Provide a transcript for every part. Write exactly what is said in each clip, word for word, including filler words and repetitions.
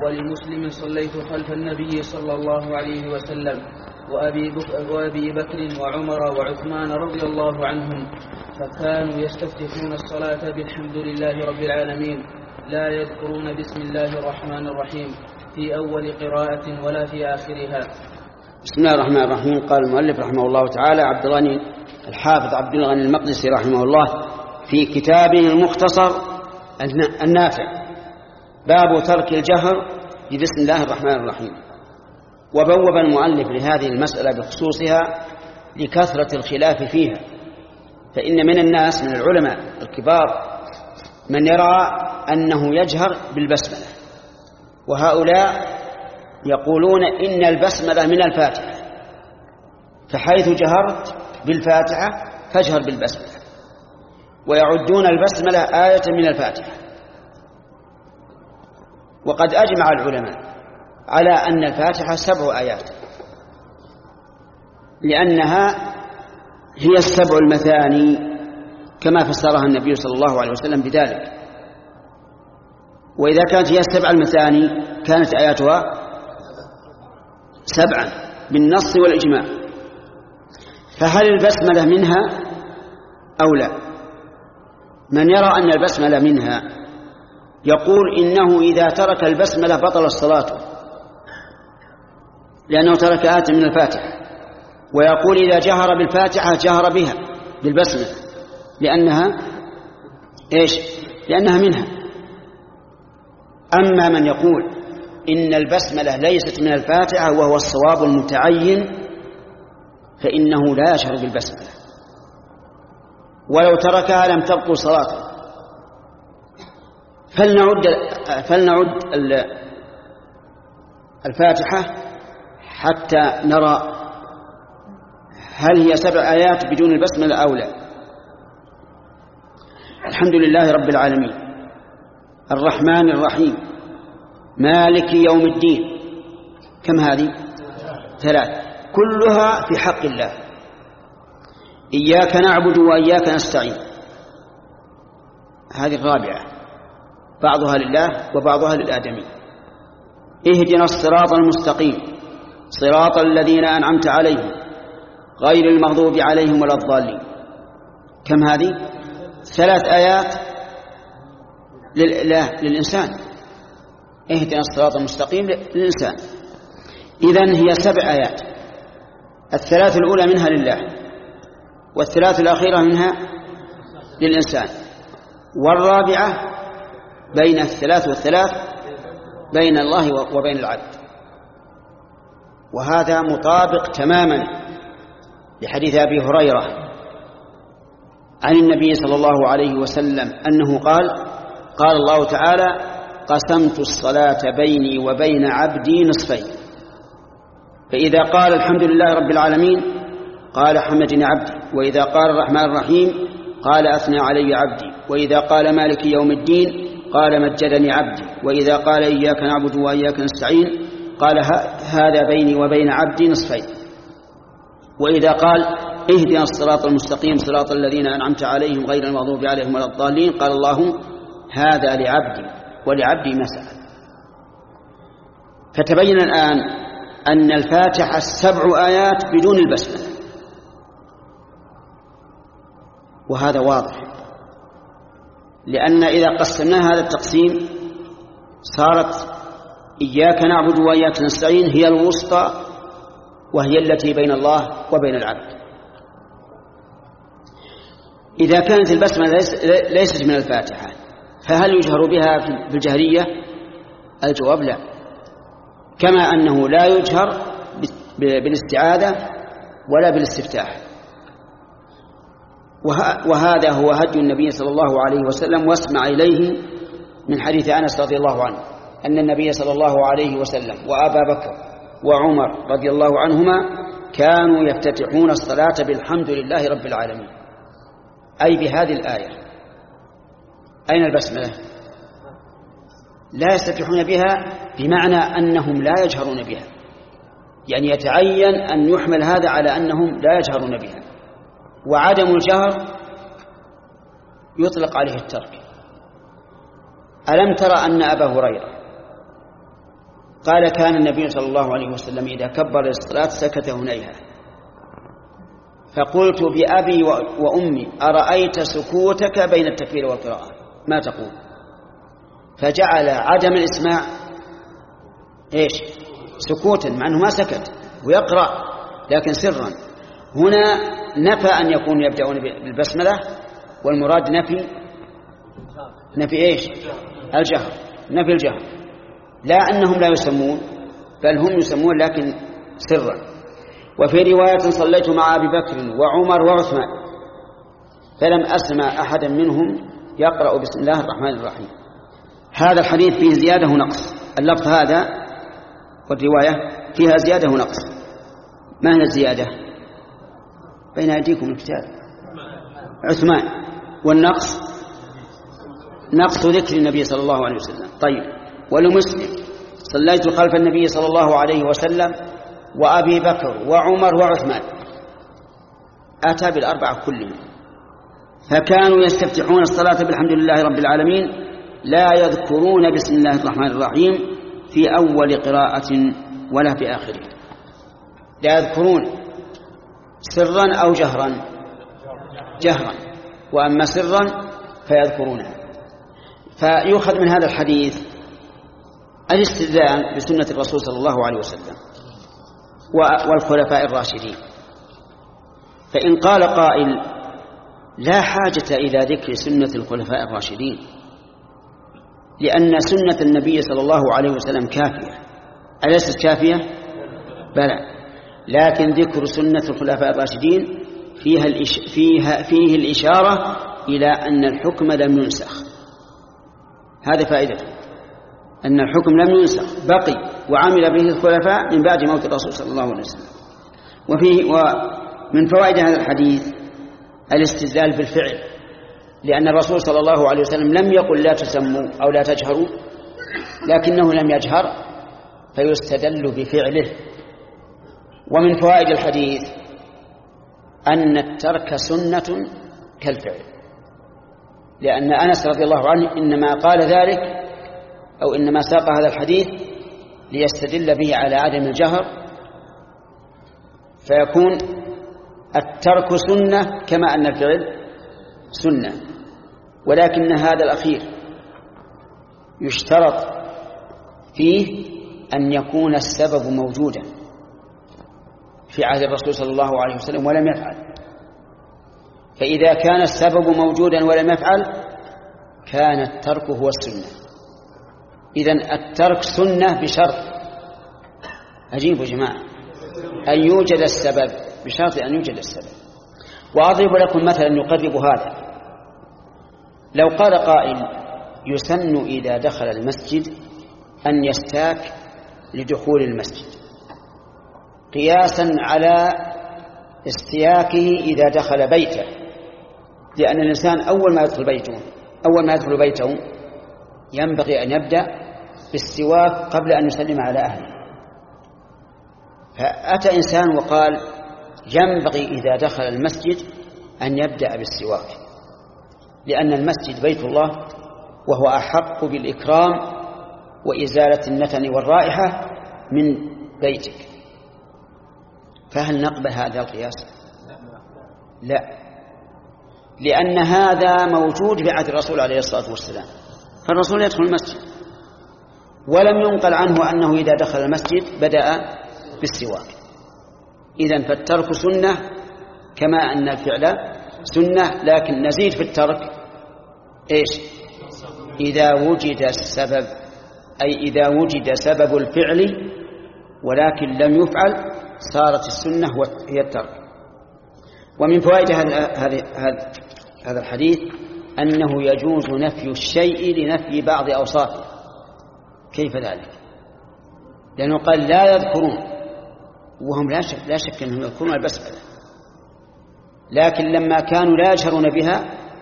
ولمسلم صليت خلف النبي صلى الله عليه وسلم وأبي بكر, وأبي بكر وعمر وعثمان رضي الله عنهم، فكانوا يستفتحون الصلاة بالحمد لله رب العالمين، لا يذكرون بسم الله الرحمن الرحيم في أول قراءة ولا في آخرها. بسم الله الرحمن الرحيم. قال المؤلف رحمه الله تعالى عبد الغني الحافظ عبد الغني المقدسي رحمه الله في كتابه المختصر النافع باب ترك الجهر ببسم الله الرحمن الرحيم. وبوب المؤلف لهذه المسألة بخصوصها لكثرة الخلاف فيها، فإن من الناس من العلماء الكبار من يرى أنه يجهر بالبسملة، وهؤلاء يقولون إن البسملة من الفاتحة، فحيث جهرت بالفاتحة فاجهر بالبسملة، ويعدون البسملة آية من الفاتحة. وقد أجمع العلماء على أن الفاتحة سبع آيات، لأنها هي السبع المثاني كما فسرها النبي صلى الله عليه وسلم بذلك. وإذا كانت هي السبع المثاني كانت آياتها سبعا بالنص والإجماع، فهل البسملة منها أو لا؟ من يرى أن البسملة منها يقول إنه إذا ترك البسملة بطل الصلاة، لأنه ترك آية من الفاتحة. ويقول إذا جهر بالفاتحة جهر بها بالبسملة لأنها إيش؟ لأنها منها. أما من يقول إن البسملة ليست من الفاتحة وهو الصواب المتعين، فإنه لا يشعر بالبسملة، ولو تركها لم تبطل صلاته. فلنعد, فلنعد الفاتحة حتى نرى هل هي سبع آيات بدون البسملة أو لا. الحمد لله رب العالمين الرحمن الرحيم مالك يوم الدين، كم هذه؟ ثلاث، كلها في حق الله. إياك نعبد وإياك نستعين، هذه الرابعة، بعضها لله وبعضها للآدمي. اهدنا الصراط المستقيم صراط الذين أنعمت عليهم غير المغضوب عليهم ولا الضالين، كم هذه؟ ثلاث آيات للإنسان، اهدنا الصراط المستقيم للإنسان. إذن هي سبع آيات، الثلاث الأولى منها لله، والثلاث الأخيرة منها للإنسان، والرابعة بين الثلاث والثلاث بين الله وبين العبد. وهذا مطابق تماما لحديث أبي هريرة عن النبي صلى الله عليه وسلم أنه قال: قال الله تعالى: قسمت الصلاة بيني وبين عبدي نصفين، فإذا قال الحمد لله رب العالمين قال حمدني عبدي، وإذا قال الرحمن الرحيم قال أثنى علي عبدي، وإذا قال مالك يوم الدين قال مجدني عبدي، وإذا قال إياك نعبد وإياك نستعين قال هذا بيني وبين عبدي نصفين، وإذا قال اهدنا الصراط المستقيم صراط الذين أنعمت عليهم غير المغضوب عليهم ولا الضالين قال الله هذا لعبدي ولعبدي ما سأل. فتبين الآن أن الفاتحة سبع آيات بدون البسملة، وهذا واضح، لأن إذا قسمنا هذا التقسيم صارت إياك نعبد وإياك نستعين هي الوسطى، وهي التي بين الله وبين العبد. إذا كانت البسملة ليست من الفاتحة فهل يجهر بها في الجهرية؟ الجواب لا، كما أنه لا يجهر بالاستعاذة ولا بالاستفتاح. وهذا هو هدي النبي صلى الله عليه وسلم، واسمع إليه من حديث أنس رضي الله عنه أن النبي صلى الله عليه وسلم وأبا بكر وعمر رضي الله عنهما كانوا يفتتحون الصلاة بالحمد لله رب العالمين، أي بهذه الآية. أين البسملة؟ لا يستفتحون بها، بمعنى أنهم لا يجهرون بها، يعني يتعين أن يحمل هذا على أنهم لا يجهرون بها. وعدم الجهر يطلق عليه الترك. ألم ترى أن أبا هريرة قال كان النبي صلى الله عليه وسلم إذا كبر للصلاة سكت هنيها، فقلت بأبي وأمي أرأيت سكوتك بين التكبير والقراءة ما تقول؟ فجعل عدم الإسماع إيش؟ سكوتا، مع أنه ما سكت ويقرأ لكن سرا. هنا نفى أن يكون يبدأون بالبسملة، والمراد نفي نفي إيش؟ الجهر، نفي الجهر، لا أنهم لا يسمون بل هم يسمون لكن سرا. وفي رواية صليت مع أبي بكر وعمر وعثمان فلم أسمع أحدا منهم يقرأ بسم الله الرحمن الرحيم. هذا الحديث فيه زيادة ونقص، اللفظ هذا والرواية فيها زيادة ونقص. ما هي الزيادة؟ بين أيديكم الكتاب عثمان، والنقص نقص ذكر النبي صلى الله عليه وسلم. طيب، ولمسلم صليت خلف النبي صلى الله عليه وسلم وأبي بكر وعمر وعثمان، أتى بالأربعة كلهم، فكانوا يستفتحون الصلاة بالحمد لله رب العالمين لا يذكرون بسم الله الرحمن الرحيم في أول قراءة ولا في آخره، لا يذكرون سرا أو جهرا، جهرا، وأما سرا فيذكرونها. فيؤخذ من هذا الحديث الاستدلال بسنة الرسول صلى الله عليه وسلم والخلفاء الراشدين. فإن قال قائل لا حاجة إلى ذكر سنة الخلفاء الراشدين لأن سنة النبي صلى الله عليه وسلم كافية، أليست كافية؟ بلى، لكن ذكر سنة الخلفاء الراشدين فيها, الإش... فيها فيه الإشارة إلى أن الحكم لم ينسخ. هذا فائدته، أن الحكم لم ينسخ، بقي وعمل به الخلفاء من بعد موت الرسول صلى الله عليه وسلم. وفيه ومن فوائد هذا الحديث الاستدلال بالفعل، لأن الرسول صلى الله عليه وسلم لم يقل لا تسموا أو لا تجهروا، لكنه لم يجهر فيستدل بفعله. ومن فوائد الحديث أن الترك سنة كالفعل، لأن أنس رضي الله عنه إنما قال ذلك أو إنما ساق هذا الحديث ليستدل به على عدم الجهر، فيكون الترك سنة كما أن الفعل سنة. ولكن هذا الأخير يشترط فيه أن يكون السبب موجودا في عهد الرسول صلى الله عليه وسلم ولم يفعل، فإذا كان السبب موجودا ولم يفعل كان الترك هو السنة. إذن الترك سنة بشرط، عجيب يا جماعة، أن يوجد السبب، بشرط أن يوجد السبب. وأضرب لكم مثلا يقرب هذا. لو قال قائل يسن إذا دخل المسجد أن يستاك لدخول المسجد قياسا على استياكه إذا دخل بيته، لأن الإنسان أول ما يدخل بيته أول ما يدخل بيته ينبغي أن يبدأ بالسواك قبل أن يسلم على أهله. فأتى إنسان وقال ينبغي إذا دخل المسجد أن يبدأ بالسواك، لأن المسجد بيت الله وهو أحق بالإكرام وإزالة النتن والرائحة من بيتك. فهل نقبل هذا القياس؟ لا، لأن هذا موجود في عهد الرسول عليه الصلاة والسلام، فالرسول يدخل المسجد ولم ينقل عنه أنه إذا دخل المسجد بدأ بالسواك. إذن فالترك سنة كما أن الفعل سنة، لكن نزيد في الترك إيش؟ إذا وجد السبب، أي إذا وجد سبب الفعل ولكن لم يفعل صارت السنة هي الترك. ومن فوائد هذا هذا الحديث أنه يجوز نفي الشيء لنفي بعض أوصافه. كيف ذلك؟ لأنه قال لا يذكرون، وهم لا شك, لا شك أنهم يذكرون البسملة، لكن لما كانوا لا يجهرون بها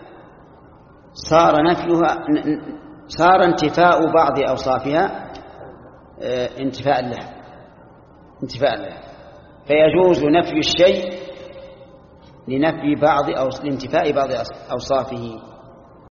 صار نفيها صار انتفاء بعض أوصافها انتفاء لها انتفاء لها فيجوز نفي الشيء لنفي بعض أو لانتفاء بعض أوصافه.